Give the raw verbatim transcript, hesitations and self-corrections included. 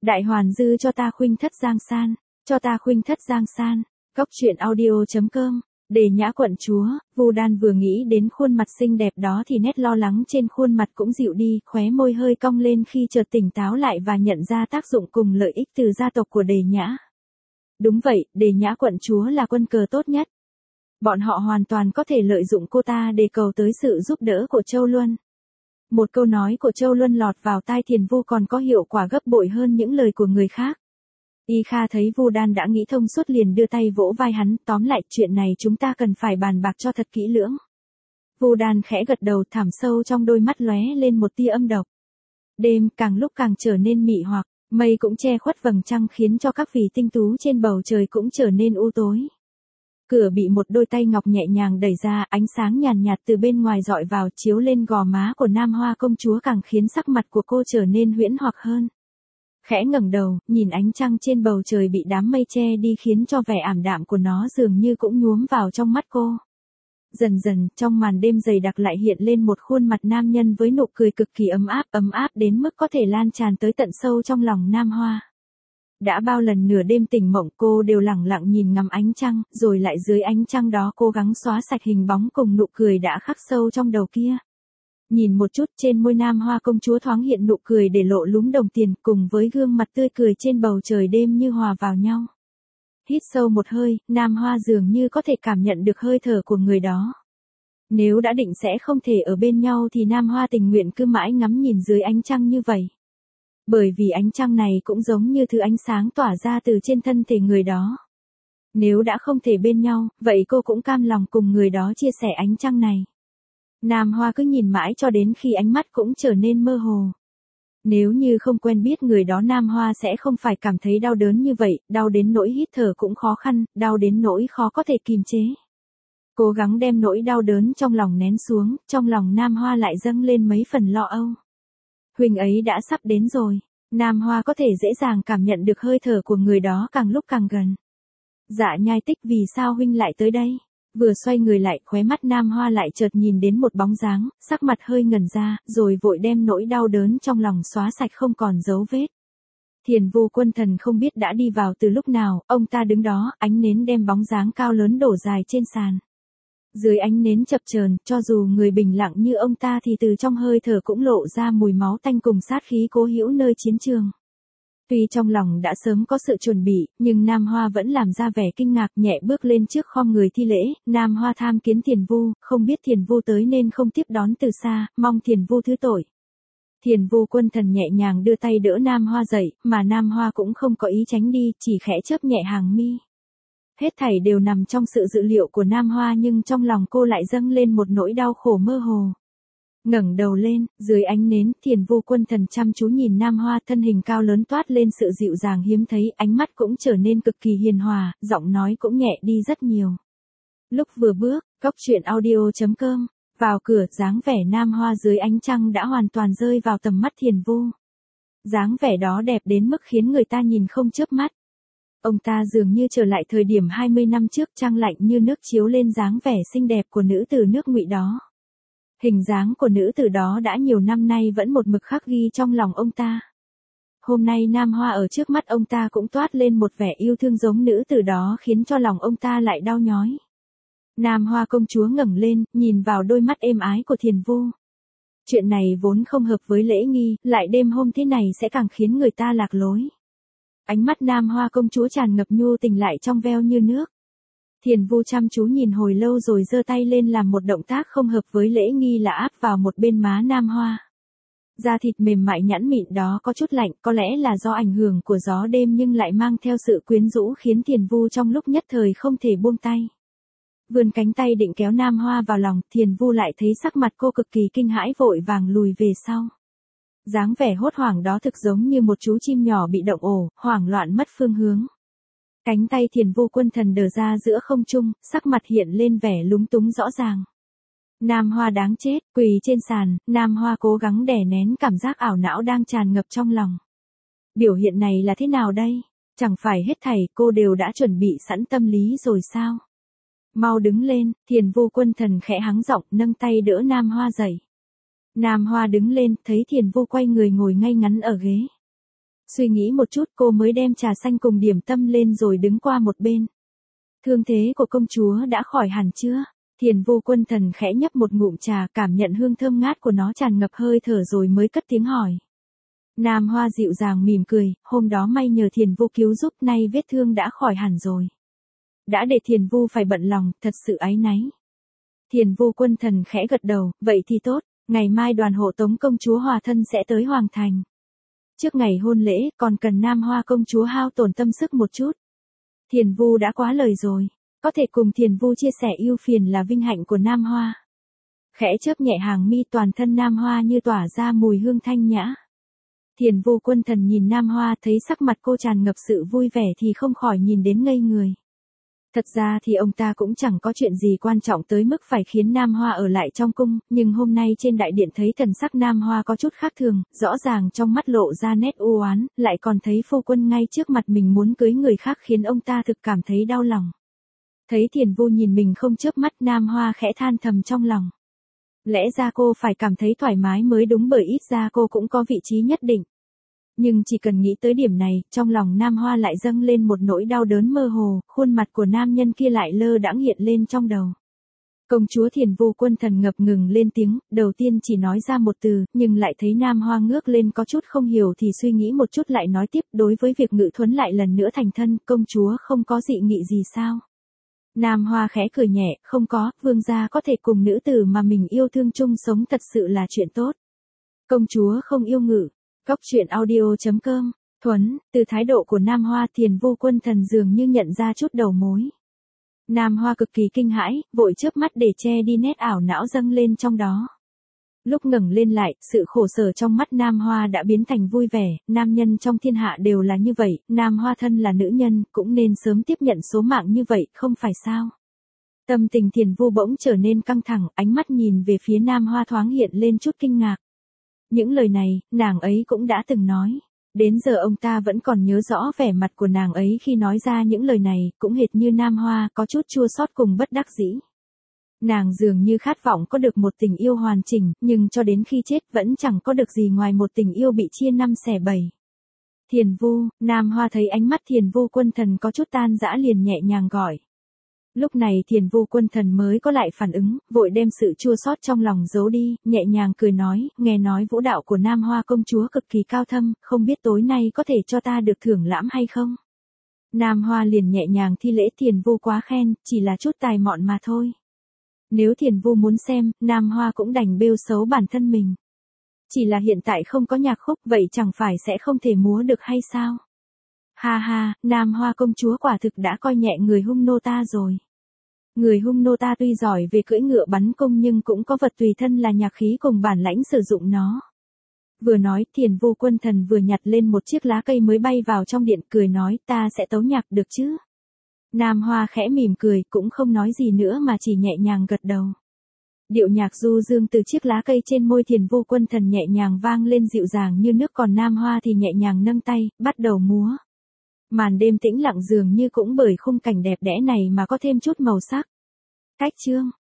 Đại hoàn dư cho ta khuynh thất giang san, cho ta khuynh thất giang san. Cốc truyện audio chấm com. Đề Nhã quận chúa, Vu Đan vừa nghĩ đến khuôn mặt xinh đẹp đó thì nét lo lắng trên khuôn mặt cũng dịu đi, khóe môi hơi cong lên khi chợt tỉnh táo lại và nhận ra tác dụng cùng lợi ích từ gia tộc của Đề Nhã. Đúng vậy, Đề Nhã quận chúa là quân cờ tốt nhất. Bọn họ hoàn toàn có thể lợi dụng cô ta để cầu tới sự giúp đỡ của Châu Luân. Một câu nói của Châu Luân lọt vào tai Thiền Vu còn có hiệu quả gấp bội hơn những lời của người khác. Y Kha thấy Vu Đan đã nghĩ thông suốt liền đưa tay vỗ vai hắn, tóm lại chuyện này chúng ta cần phải bàn bạc cho thật kỹ lưỡng. Vu Đan khẽ gật đầu, thẳm sâu trong đôi mắt lóe lên một tia âm độc. Đêm càng lúc càng trở nên mị hoặc, mây cũng che khuất vầng trăng khiến cho các vì tinh tú trên bầu trời cũng trở nên u tối. Cửa bị một đôi tay ngọc nhẹ nhàng đẩy ra, ánh sáng nhàn nhạt từ bên ngoài dọi vào chiếu lên gò má của Nam Hoa công chúa càng khiến sắc mặt của cô trở nên huyễn hoặc hơn. Khẽ ngẩng đầu, nhìn ánh trăng trên bầu trời bị đám mây che đi khiến cho vẻ ảm đạm của nó dường như cũng nhuốm vào trong mắt cô. Dần dần, trong màn đêm dày đặc lại hiện lên một khuôn mặt nam nhân với nụ cười cực kỳ ấm áp, ấm áp đến mức có thể lan tràn tới tận sâu trong lòng Nam Hoa. Đã bao lần nửa đêm tỉnh mộng cô đều lẳng lặng nhìn ngắm ánh trăng, rồi lại dưới ánh trăng đó cố gắng xóa sạch hình bóng cùng nụ cười đã khắc sâu trong đầu kia. Nhìn một chút trên môi Nam Hoa công chúa thoáng hiện nụ cười để lộ lúm đồng tiền cùng với gương mặt tươi cười trên bầu trời đêm như hòa vào nhau. Hít sâu một hơi, Nam Hoa dường như có thể cảm nhận được hơi thở của người đó. Nếu đã định sẽ không thể ở bên nhau thì Nam Hoa tình nguyện cứ mãi ngắm nhìn dưới ánh trăng như vậy. Bởi vì ánh trăng này cũng giống như thứ ánh sáng tỏa ra từ trên thân thể người đó. Nếu đã không thể bên nhau, vậy cô cũng cam lòng cùng người đó chia sẻ ánh trăng này. Nam Hoa cứ nhìn mãi cho đến khi ánh mắt cũng trở nên mơ hồ. Nếu như không quen biết người đó Nam Hoa sẽ không phải cảm thấy đau đớn như vậy, đau đến nỗi hít thở cũng khó khăn, đau đến nỗi khó có thể kìm chế. Cố gắng đem nỗi đau đớn trong lòng nén xuống, trong lòng Nam Hoa lại dâng lên mấy phần lo âu. Huynh ấy đã sắp đến rồi, Nam Hoa có thể dễ dàng cảm nhận được hơi thở của người đó càng lúc càng gần. Dạ Nhai Tích, vì sao huynh lại tới đây? Vừa xoay người lại, khóe mắt Nam Hoa lại chợt nhìn đến một bóng dáng, sắc mặt hơi ngẩn ra, rồi vội đem nỗi đau đớn trong lòng xóa sạch không còn dấu vết. Thiền Vu Quân Thần không biết đã đi vào từ lúc nào, ông ta đứng đó, ánh nến đem bóng dáng cao lớn đổ dài trên sàn. Dưới ánh nến chập chờn, cho dù người bình lặng như ông ta thì từ trong hơi thở cũng lộ ra mùi máu tanh cùng sát khí cố hữu nơi chiến trường. Tuy trong lòng đã sớm có sự chuẩn bị, nhưng Nam Hoa vẫn làm ra vẻ kinh ngạc, nhẹ bước lên trước khom người thi lễ. Nam Hoa tham kiến Thiền Vu, không biết Thiền Vu tới nên không tiếp đón từ xa, mong Thiền Vu thứ tội. Thiền Vu Quân Thần nhẹ nhàng đưa tay đỡ Nam Hoa dậy, mà Nam Hoa cũng không có ý tránh đi, chỉ khẽ chớp nhẹ hàng mi. Hết thảy đều nằm trong sự dự liệu của Nam Hoa, nhưng trong lòng cô lại dâng lên một nỗi đau khổ mơ hồ. Ngẩng đầu lên, dưới ánh nến, Thiền Vu Quân Thần chăm chú nhìn Nam Hoa, thân hình cao lớn toát lên sự dịu dàng hiếm thấy, ánh mắt cũng trở nên cực kỳ hiền hòa, giọng nói cũng nhẹ đi rất nhiều. Lúc vừa bước, cốc truyện audio chấm com, vào cửa, dáng vẻ Nam Hoa dưới ánh trăng đã hoàn toàn rơi vào tầm mắt Thiền Vu. Dáng vẻ đó đẹp đến mức khiến người ta nhìn không chớp mắt. Ông ta dường như trở lại thời điểm hai mươi năm trước, trăng lạnh như nước chiếu lên dáng vẻ xinh đẹp của nữ tử nước Ngụy đó. Hình dáng của nữ tử đó đã nhiều năm nay vẫn một mực khắc ghi trong lòng ông ta. Hôm nay Nam Hoa ở trước mắt ông ta cũng toát lên một vẻ yêu thương giống nữ tử đó khiến cho lòng ông ta lại đau nhói. Nam Hoa công chúa ngẩng lên, nhìn vào đôi mắt êm ái của Thiền Vu. Chuyện này vốn không hợp với lễ nghi, lại đêm hôm thế này sẽ càng khiến người ta lạc lối. Ánh mắt Nam Hoa công chúa tràn ngập nhu tình lại trong veo như nước. Thiền Vu chăm chú nhìn hồi lâu rồi giơ tay lên làm một động tác không hợp với lễ nghi là áp vào một bên má Nam Hoa. Da thịt mềm mại nhẵn mịn đó có chút lạnh, có lẽ là do ảnh hưởng của gió đêm nhưng lại mang theo sự quyến rũ khiến Thiền Vu trong lúc nhất thời không thể buông tay. Vươn cánh tay định kéo Nam Hoa vào lòng, Thiền Vu lại thấy sắc mặt cô cực kỳ kinh hãi, vội vàng lùi về sau. Dáng vẻ hốt hoảng đó thực giống như một chú chim nhỏ bị động ổ, hoảng loạn mất phương hướng. Cánh tay Thiền Vu Quân Thần đờ ra giữa không trung, sắc mặt hiện lên vẻ lúng túng rõ ràng. Nam Hoa đáng chết, quỳ trên sàn, Nam Hoa cố gắng đè nén cảm giác ảo não đang tràn ngập trong lòng. Biểu hiện này là thế nào đây? Chẳng phải hết thảy cô đều đã chuẩn bị sẵn tâm lý rồi sao? Mau đứng lên, Thiền Vu Quân Thần khẽ hắng giọng, nâng tay đỡ Nam Hoa dậy. Nam Hoa đứng lên, thấy Thiền Vu quay người ngồi ngay ngắn ở ghế. Suy nghĩ một chút cô mới đem trà xanh cùng điểm tâm lên rồi đứng qua một bên. Thương thế của công chúa đã khỏi hẳn chưa? Thiền Vô Quân Thần khẽ nhấp một ngụm trà, cảm nhận hương thơm ngát của nó tràn ngập hơi thở rồi mới cất tiếng hỏi. Nam Hoa dịu dàng mỉm cười, hôm đó may nhờ Thiền Vô cứu giúp, nay vết thương đã khỏi hẳn rồi. Đã để Thiền Vô phải bận lòng, thật sự áy náy. Thiền Vô Quân Thần khẽ gật đầu, vậy thì tốt, ngày mai đoàn hộ tống công chúa hòa thân sẽ tới Hoàng Thành. Trước ngày hôn lễ, còn cần Nam Hoa công chúa hao tổn tâm sức một chút. Thiền Vu đã quá lời rồi, có thể cùng Thiền Vu chia sẻ ưu phiền là vinh hạnh của Nam Hoa. Khẽ chớp nhẹ hàng mi, toàn thân Nam Hoa như tỏa ra mùi hương thanh nhã. Thiền Vô Quân Thần nhìn Nam Hoa, thấy sắc mặt cô tràn ngập sự vui vẻ thì không khỏi nhìn đến ngây người. Thật ra thì ông ta cũng chẳng có chuyện gì quan trọng tới mức phải khiến Nam Hoa ở lại trong cung, nhưng hôm nay trên đại điện thấy thần sắc Nam Hoa có chút khác thường, rõ ràng trong mắt lộ ra nét u oán, lại còn thấy phu quân ngay trước mặt mình muốn cưới người khác khiến ông ta thực cảm thấy đau lòng. Thấy Thiền Vu nhìn mình không chớp mắt, Nam Hoa khẽ than thầm trong lòng. Lẽ ra cô phải cảm thấy thoải mái mới đúng, bởi ít ra cô cũng có vị trí nhất định. Nhưng chỉ cần nghĩ tới điểm này, trong lòng Nam Hoa lại dâng lên một nỗi đau đớn mơ hồ, khuôn mặt của nam nhân kia lại lơ đãng hiện lên trong đầu. Công chúa Thiền Vô Quân Thần ngập ngừng lên tiếng, đầu tiên chỉ nói ra một từ, nhưng lại thấy Nam Hoa ngước lên có chút không hiểu thì suy nghĩ một chút lại nói tiếp, đối với việc Ngự Thuấn lại lần nữa thành thân, công chúa không có dị nghị gì sao? Nam Hoa khẽ cười nhẹ, không có, vương gia có thể cùng nữ tử mà mình yêu thương chung sống thật sự là chuyện tốt. Công chúa không yêu Ngự. Góc truyện audio chấm com, Thuấn, từ thái độ của Nam Hoa, Thiền Vô Quân Thần dường như nhận ra chút đầu mối. Nam Hoa cực kỳ kinh hãi, vội chớp mắt để che đi nét ảo não dâng lên trong đó. Lúc ngẩng lên lại, sự khổ sở trong mắt Nam Hoa đã biến thành vui vẻ, nam nhân trong thiên hạ đều là như vậy, Nam Hoa thân là nữ nhân, cũng nên sớm tiếp nhận số mạng như vậy, không phải sao? Tâm tình Thiền Vô bỗng trở nên căng thẳng, ánh mắt nhìn về phía Nam Hoa thoáng hiện lên chút kinh ngạc. Những lời này, nàng ấy cũng đã từng nói. Đến giờ ông ta vẫn còn nhớ rõ vẻ mặt của nàng ấy khi nói ra những lời này, cũng hệt như Nam Hoa, có chút chua xót cùng bất đắc dĩ. Nàng dường như khát vọng có được một tình yêu hoàn chỉnh, nhưng cho đến khi chết vẫn chẳng có được gì ngoài một tình yêu bị chia năm xẻ bảy. Thiền Vô, Nam Hoa thấy ánh mắt Thiền Vô Quân Thần có chút tan rã liền nhẹ nhàng gọi. Lúc này Thiền Vô Quân Thần mới có lại phản ứng, vội đem sự chua xót trong lòng giấu đi, nhẹ nhàng cười nói, nghe nói vũ đạo của Nam Hoa công chúa cực kỳ cao thâm, không biết tối nay có thể cho ta được thưởng lãm hay không? Nam Hoa liền nhẹ nhàng thi lễ, Thiền Vô quá khen, chỉ là chút tài mọn mà thôi. Nếu Thiền Vô muốn xem, Nam Hoa cũng đành bêu xấu bản thân mình. Chỉ là hiện tại không có nhạc khúc, vậy chẳng phải sẽ không thể múa được hay sao? Ha ha, Nam Hoa công chúa quả thực đã coi nhẹ người hung nô ta rồi. Người hung nô ta tuy giỏi về cưỡi ngựa bắn cung nhưng cũng có vật tùy thân là nhạc khí cùng bản lãnh sử dụng nó. Vừa nói, Thiền Vô Quân Thần vừa nhặt lên một chiếc lá cây mới bay vào trong điện, cười nói, ta sẽ tấu nhạc được chứ? Nam Hoa khẽ mỉm cười, cũng không nói gì nữa mà chỉ nhẹ nhàng gật đầu. Điệu nhạc du dương từ chiếc lá cây trên môi Thiền Vô Quân Thần nhẹ nhàng vang lên dịu dàng như nước, còn Nam Hoa thì nhẹ nhàng nâng tay, bắt đầu múa. Màn đêm tĩnh lặng dường như cũng bởi khung cảnh đẹp đẽ này mà có thêm chút màu sắc. Cách chương